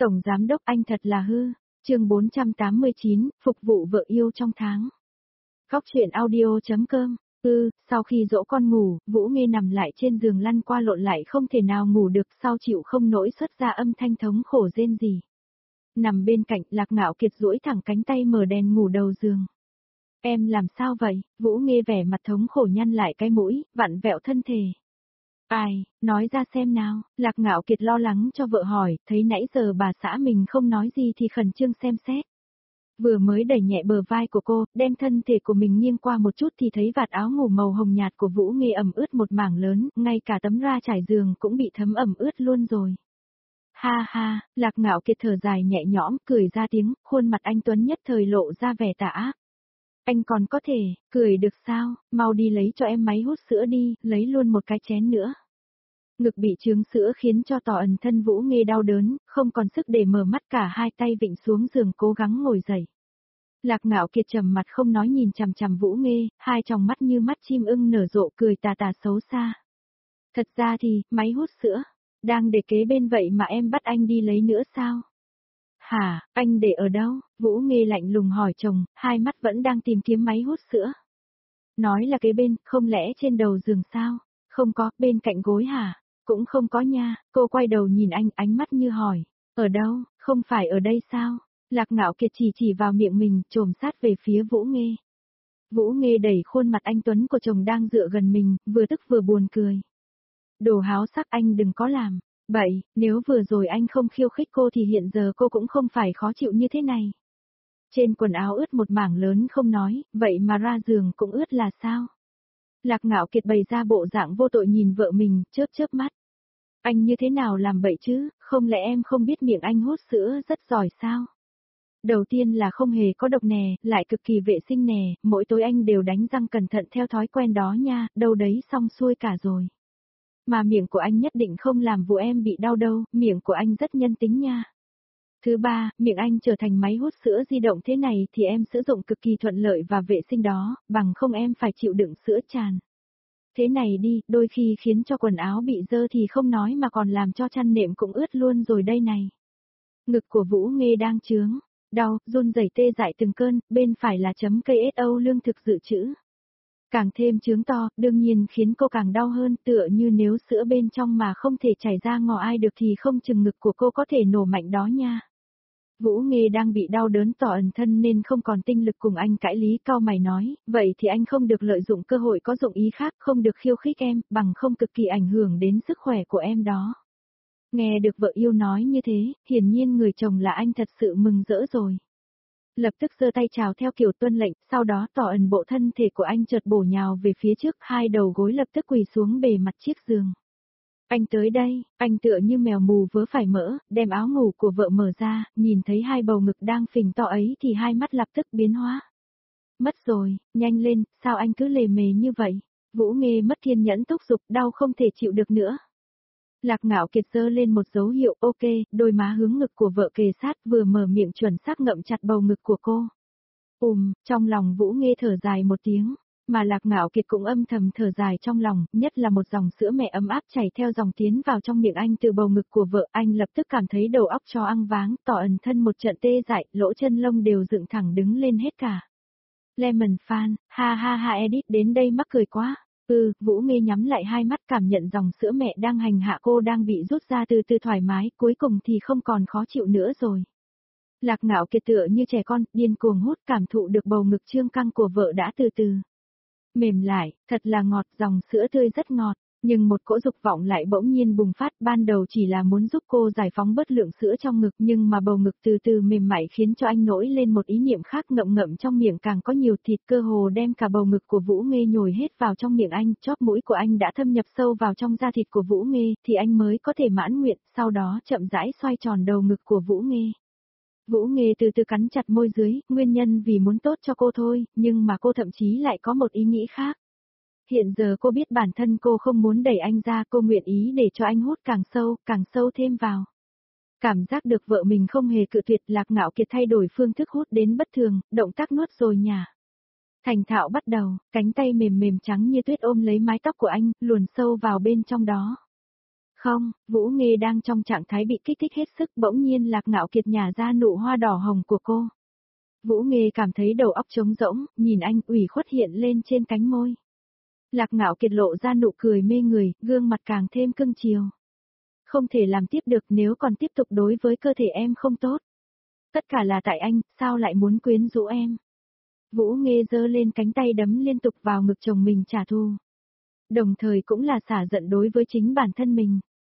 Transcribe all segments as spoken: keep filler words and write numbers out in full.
Tổng giám đốc anh thật là hư. Chương bốn trăm tám mươi chín, phục vụ vợ yêu trong tháng. Góc truyện audio chấm com. Ừ, sau khi dỗ con ngủ, Vũ Nghê nằm lại trên giường lăn qua lộn lại không thể nào ngủ được, sau chịu không nổi xuất ra âm thanh thống khổ rên rỉ. Nằm bên cạnh, Lạc Ngạo Kiệt duỗi thẳng cánh tay mở đèn ngủ đầu giường. Em làm sao vậy? Vũ Nghê vẻ mặt thống khổ nhăn lại cái mũi, vặn vẹo thân thể. Ai, nói ra xem nào, Lạc Ngạo Kiệt lo lắng cho vợ hỏi, thấy nãy giờ bà xã mình không nói gì thì khẩn trương xem xét. Vừa mới đẩy nhẹ bờ vai của cô, đem thân thể của mình nghiêng qua một chút thì thấy vạt áo ngủ màu hồng nhạt của Vũ Nghê ẩm ướt một mảng lớn, ngay cả tấm ra trải giường cũng bị thấm ẩm ướt luôn rồi. Ha ha, Lạc Ngạo Kiệt thở dài nhẹ nhõm, cười ra tiếng, khuôn mặt anh tuấn nhất thời lộ ra vẻ tà ác. Anh còn có thể, cười được sao, mau đi lấy cho em máy hút sữa đi, lấy luôn một cái chén nữa. Ngực bị trướng sữa khiến cho tỏ ẩn thân Vũ Nghê đau đớn, không còn sức để mở mắt, cả hai tay vịn xuống giường cố gắng ngồi dậy. Lạc Ngạo Kiệt trầm mặt không nói nhìn chằm chằm Vũ Nghê, hai tròng mắt như mắt chim ưng nở rộ cười tà tà xấu xa. Thật ra thì, máy hút sữa, đang để kế bên vậy mà em bắt anh đi lấy nữa sao? Hả, anh để ở đâu? Vũ Nghê lạnh lùng hỏi chồng, hai mắt vẫn đang tìm kiếm máy hút sữa. Nói là kế bên, không lẽ trên đầu giường sao? Không có, bên cạnh gối hả? Cũng không có nha, cô quay đầu nhìn anh, ánh mắt như hỏi. Ở đâu, không phải ở đây sao? Lạc Ngạo Kiệt chỉ chỉ vào miệng mình, chồm sát về phía Vũ Nghê. Vũ Nghê đẩy khuôn mặt anh tuấn của chồng đang dựa gần mình, vừa tức vừa buồn cười. Đồ háo sắc, anh đừng có làm. Vậy, nếu vừa rồi anh không khiêu khích cô thì hiện giờ cô cũng không phải khó chịu như thế này. Trên quần áo ướt một mảng lớn không nói, vậy mà ra giường cũng ướt là sao? Lạc Ngạo Kiệt bày ra bộ dạng vô tội nhìn vợ mình, chớp chớp mắt. Anh như thế nào làm vậy chứ, không lẽ em không biết miệng anh hút sữa rất giỏi sao? Đầu tiên là không hề có độc nè, lại cực kỳ vệ sinh nè, mỗi tối anh đều đánh răng cẩn thận theo thói quen đó nha, đâu đấy xong xuôi cả rồi. Mà miệng của anh nhất định không làm vụ em bị đau đâu, miệng của anh rất nhân tính nha. Thứ ba, miệng anh trở thành máy hút sữa di động thế này thì em sử dụng cực kỳ thuận lợi và vệ sinh đó, bằng không em phải chịu đựng sữa tràn. Thế này đi, đôi khi khiến cho quần áo bị dơ thì không nói mà còn làm cho chăn nệm cũng ướt luôn rồi đây này. Ngực của Vũ Nghê đang chướng, đau, run rẩy tê dại từng cơn, bên phải là chấm cây ét o lương thực dự trữ. Càng thêm chướng to, đương nhiên khiến cô càng đau hơn, tựa như nếu sữa bên trong mà không thể chảy ra ngò ai được thì không chừng ngực của cô có thể nổ mạnh đó nha. Vũ Nghê đang bị đau đớn tỏ ẩn thân nên không còn tinh lực cùng anh cãi lý, cau mày nói, vậy thì anh không được lợi dụng cơ hội có dụng ý khác, không được khiêu khích em, bằng không cực kỳ ảnh hưởng đến sức khỏe của em đó. Nghe được vợ yêu nói như thế, hiển nhiên người chồng là anh thật sự mừng rỡ rồi. Lập tức giơ tay chào theo kiểu tuân lệnh, sau đó tỏ ẩn bộ thân thể của anh chợt bổ nhào về phía trước, hai đầu gối lập tức quỳ xuống bề mặt chiếc giường. Anh tới đây, anh tựa như mèo mù vớ phải mỡ, đem áo ngủ của vợ mở ra, nhìn thấy hai bầu ngực đang phình to ấy thì hai mắt lập tức biến hóa. Mất rồi, nhanh lên, sao anh cứ lề mề như vậy? Vũ Nghê mất kiên nhẫn thúc giục, đau không thể chịu được nữa. Lạc Ngạo Kiệt giơ lên một dấu hiệu ok, đôi má hướng ngực của vợ kề sát, vừa mở miệng chuẩn xác ngậm chặt bầu ngực của cô. Ùm, trong lòng Vũ Nghê thở dài một tiếng, mà Lạc Ngạo Kiệt cũng âm thầm thở dài trong lòng, nhất là một dòng sữa mẹ ấm áp chảy theo dòng tiến vào trong miệng anh từ bầu ngực của vợ, anh lập tức cảm thấy đầu óc cho ăn váng, tỏ ẩn thân một trận tê dại, lỗ chân lông đều dựng thẳng đứng lên hết cả. Lemon fan, ha ha ha edit đến đây mắc cười quá. Ừ, Vũ Nghê nhắm lại hai mắt cảm nhận dòng sữa mẹ đang hành hạ cô đang bị rút ra từ từ thoải mái, cuối cùng thì không còn khó chịu nữa rồi. Lạc Ngạo Kiệt tựa như trẻ con, điên cuồng hút, cảm thụ được bầu ngực trương căng của vợ đã từ từ mềm lại, thật là ngọt, dòng sữa tươi rất ngọt, nhưng một cỗ dục vọng lại bỗng nhiên bùng phát, ban đầu chỉ là muốn giúp cô giải phóng bớt lượng sữa trong ngực, nhưng mà bầu ngực từ từ mềm mại khiến cho anh nổi lên một ý niệm khác, ngậm ngậm trong miệng càng có nhiều thịt, cơ hồ đem cả bầu ngực của Vũ Nghê nhồi hết vào trong miệng anh, chóp mũi của anh đã thâm nhập sâu vào trong da thịt của Vũ Nghê, thì anh mới có thể mãn nguyện, sau đó chậm rãi xoay tròn đầu ngực của Vũ Nghê. Vũ Nghê từ từ cắn chặt môi dưới, nguyên nhân vì muốn tốt cho cô thôi, nhưng mà cô thậm chí lại có một ý nghĩ khác. Hiện giờ cô biết bản thân cô không muốn đẩy anh ra, cô nguyện ý để cho anh hút càng sâu, càng sâu thêm vào. Cảm giác được vợ mình không hề cự tuyệt, Lạc Ngạo Kiệt thay đổi phương thức hút đến bất thường, động tác nuốt rồi nhả. Thành thạo bắt đầu, cánh tay mềm mềm trắng như tuyết ôm lấy mái tóc của anh, luồn sâu vào bên trong đó. Không, Vũ Nghê đang trong trạng thái bị kích thích hết sức, bỗng nhiên Lạc Ngạo Kiệt nhả ra nụ hoa đỏ hồng của cô. Vũ Nghê cảm thấy đầu óc trống rỗng, nhìn anh ủy khuất hiện lên trên cánh môi. Lạc Ngạo Kiệt lộ ra nụ cười mê người, gương mặt càng thêm cưng chiều. Không thể làm tiếp được nếu còn tiếp tục đối với cơ thể em không tốt. Tất cả là tại anh, sao lại muốn quyến rũ em? Vũ Nghê giơ lên cánh tay đấm liên tục vào ngực chồng mình trả thù. Đồng thời cũng là xả giận đối với chính bản thân mình.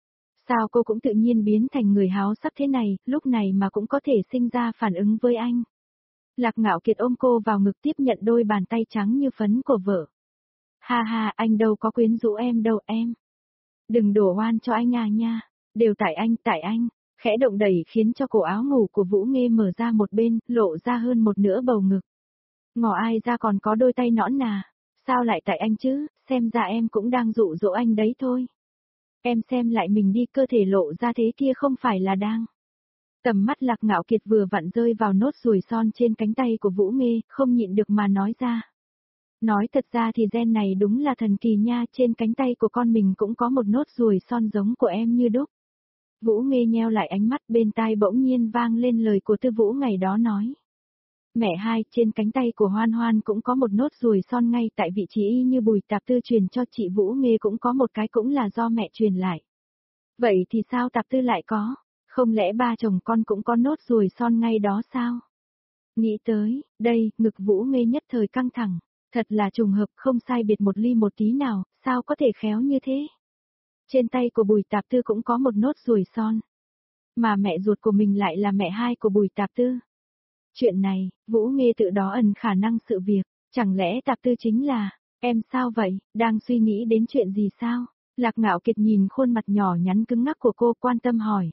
Sao cô cũng tự nhiên biến thành người háo sắc thế này, lúc này mà cũng có thể sinh ra phản ứng với anh. Lạc Ngạo Kiệt ôm cô vào ngực tiếp nhận đôi bàn tay trắng như phấn của vợ. Ha ha, anh đâu có quyến rũ em đâu em. Đừng đổ oan cho anh à nha, đều tại anh, tại anh. Khẽ động đẩy khiến cho cổ áo ngủ của Vũ Nghê mở ra một bên, lộ ra hơn một nửa bầu ngực. Ngỏ ai ra còn có đôi tay nõn nà, sao lại tại anh chứ, xem ra em cũng đang dụ dỗ anh đấy thôi. Em xem lại mình đi, cơ thể lộ ra thế kia không phải là đang. Tầm mắt Lạc Ngạo Kiệt vừa vặn rơi vào nốt ruồi son trên cánh tay của Vũ Nghê, không nhịn được mà nói ra. Nói thật ra thì gen này đúng là thần kỳ nha, trên cánh tay của con mình cũng có một nốt ruồi son giống của em như đúc. Vũ Nghê nheo lại ánh mắt, bên tai bỗng nhiên vang lên lời của Tư Vũ ngày đó nói. Mẹ hai, trên cánh tay của Hoan Hoan cũng có một nốt ruồi son ngay tại vị trí y như Bùi Tạp Tư truyền cho chị Vũ Nghê, cũng có một cái cũng là do mẹ truyền lại. Vậy thì sao Tạp Tư lại có? Không lẽ ba chồng con cũng có nốt ruồi son ngay đó sao? Nghĩ tới, đây, ngực Vũ Nghê nhất thời căng thẳng. Thật là trùng hợp, không sai biệt một ly một tí nào, sao có thể khéo như thế? Trên tay của Bùi Tạp Tư cũng có một nốt ruồi son. Mà mẹ ruột của mình lại là mẹ hai của Bùi Tạp Tư. Chuyện này, Vũ Nghê tự đó ẩn khả năng sự việc, chẳng lẽ Tạp Tư chính là, em sao vậy, đang suy nghĩ đến chuyện gì sao? Lạc Ngạo Kiệt nhìn khuôn mặt nhỏ nhắn cứng ngắc của cô, quan tâm hỏi.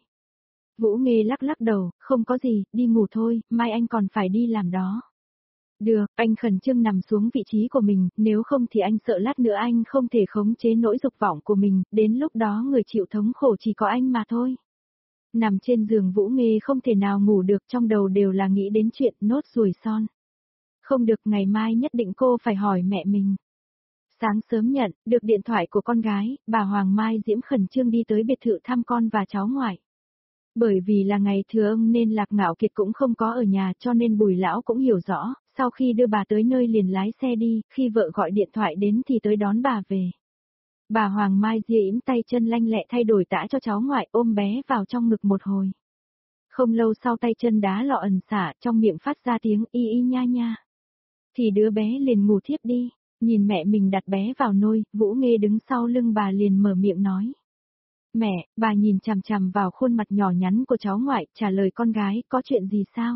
Vũ Nghê lắc lắc đầu, không có gì, đi ngủ thôi, mai anh còn phải đi làm đó. Được, anh khẩn trương nằm xuống vị trí của mình, nếu không thì anh sợ lát nữa anh không thể khống chế nỗi dục vọng của mình, đến lúc đó người chịu thống khổ chỉ có anh mà thôi. Nằm trên giường Vũ Nghê không thể nào ngủ được, trong đầu đều là nghĩ đến chuyện nốt ruồi son. Không được, ngày mai nhất định cô phải hỏi mẹ mình. Sáng sớm nhận, được điện thoại của con gái, bà Hoàng Mai Diễm khẩn trương đi tới biệt thự thăm con và cháu ngoại. Bởi vì là ngày thừa ông nên Lạc Ngạo Kiệt cũng không có ở nhà, cho nên Bùi Lão cũng hiểu rõ, sau khi đưa bà tới nơi liền lái xe đi, khi vợ gọi điện thoại đến thì tới đón bà về. Bà Hoàng Mai Diễm tay chân lanh lẹ thay đổi tã cho cháu ngoại, ôm bé vào trong ngực một hồi. Không lâu sau tay chân đá lọ ẩn xả, trong miệng phát ra tiếng y y nha nha. Thì đứa bé liền ngủ thiếp đi, nhìn mẹ mình đặt bé vào nôi, Vũ Nghê đứng sau lưng bà liền mở miệng nói. Mẹ, bà nhìn chằm chằm vào khuôn mặt nhỏ nhắn của cháu ngoại, trả lời con gái, có chuyện gì sao?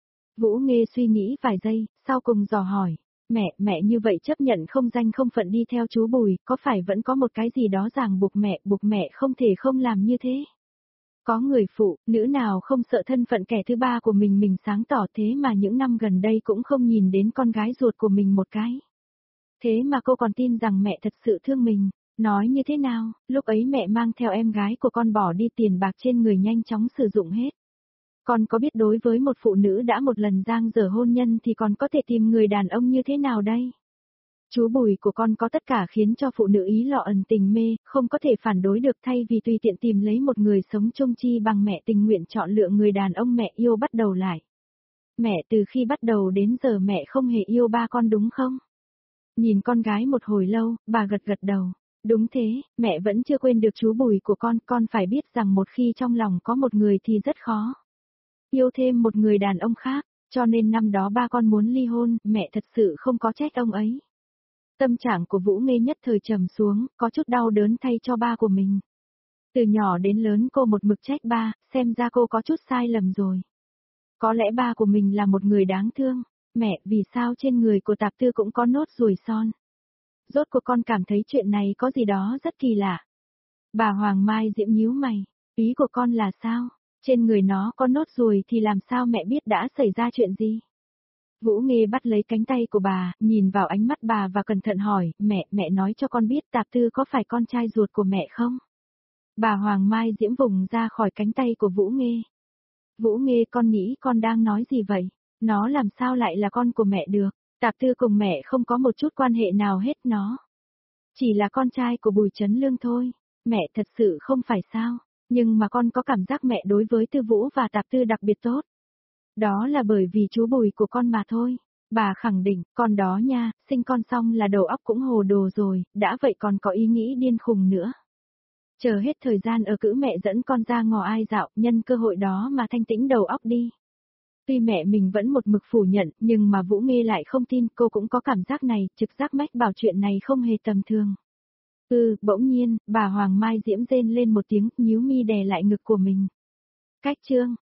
Vũ Nghê suy nghĩ vài giây, sau cùng dò hỏi, mẹ, mẹ như vậy chấp nhận không danh không phận đi theo chú Bùi, có phải vẫn có một cái gì đó ràng buộc mẹ, buộc mẹ không thể không làm như thế? Có người phụ, nữ nào không sợ thân phận kẻ thứ ba của mình mình sáng tỏ, thế mà những năm gần đây cũng không nhìn đến con gái ruột của mình một cái. Thế mà cô còn tin rằng mẹ thật sự thương mình. Nói như thế nào, lúc ấy mẹ mang theo em gái của con bỏ đi, tiền bạc trên người nhanh chóng sử dụng hết. Con có biết đối với một phụ nữ đã một lần giang dở hôn nhân thì còn có thể tìm người đàn ông như thế nào đây? Chú Bùi của con có tất cả khiến cho phụ nữ ý lọ ẩn tình mê, không có thể phản đối được, thay vì tùy tiện tìm lấy một người sống chung, chi bằng mẹ tình nguyện chọn lựa người đàn ông mẹ yêu bắt đầu lại. Mẹ từ khi bắt đầu đến giờ mẹ không hề yêu ba con đúng không? Nhìn con gái một hồi lâu, bà gật gật đầu. Đúng thế, mẹ vẫn chưa quên được chú Bùi của con, con phải biết rằng một khi trong lòng có một người thì rất khó yêu thêm một người đàn ông khác, cho nên năm đó ba con muốn ly hôn, mẹ thật sự không có trách ông ấy. Tâm trạng của Vũ Nghê nhất thời trầm xuống, có chút đau đớn thay cho ba của mình. Từ nhỏ đến lớn cô một mực trách ba, xem ra cô có chút sai lầm rồi. Có lẽ ba của mình là một người đáng thương, mẹ, vì sao trên người của Tạp Tư cũng có nốt ruồi son? Rốt cuộc con cảm thấy chuyện này có gì đó rất kỳ lạ. Bà Hoàng Mai Diễm nhíu mày, ý của con là sao? Trên người nó có nốt ruồi thì làm sao mẹ biết đã xảy ra chuyện gì? Vũ Nghê bắt lấy cánh tay của bà, nhìn vào ánh mắt bà và cẩn thận hỏi, mẹ, mẹ nói cho con biết Tạp Tư có phải con trai ruột của mẹ không? Bà Hoàng Mai Diễm vùng ra khỏi cánh tay của Vũ Nghê. Vũ Nghê, con nghĩ con đang nói gì vậy? Nó làm sao lại là con của mẹ được? Tạp Tư cùng mẹ không có một chút quan hệ nào hết, nó chỉ là con trai của Bùi Chấn Lương thôi. Mẹ thật sự không phải sao, nhưng mà con có cảm giác mẹ đối với Tư Vũ và Tạp Tư đặc biệt tốt. Đó là bởi vì chú Bùi của con mà thôi. Bà khẳng định, con đó nha, sinh con xong là đầu óc cũng hồ đồ rồi, đã vậy còn có ý nghĩ điên khùng nữa. Chờ hết thời gian ở cữ mẹ dẫn con ra ngò ai dạo, nhân cơ hội đó mà thanh tĩnh đầu óc đi. Tuy mẹ mình vẫn một mực phủ nhận, nhưng mà Vũ Nghê lại không tin, cô cũng có cảm giác này, trực giác mách bảo chuyện này không hề tầm thường. Ừ, bỗng nhiên, bà Hoàng Mai Diễm rên lên một tiếng, nhíu mi đè lại ngực của mình. Cách chương,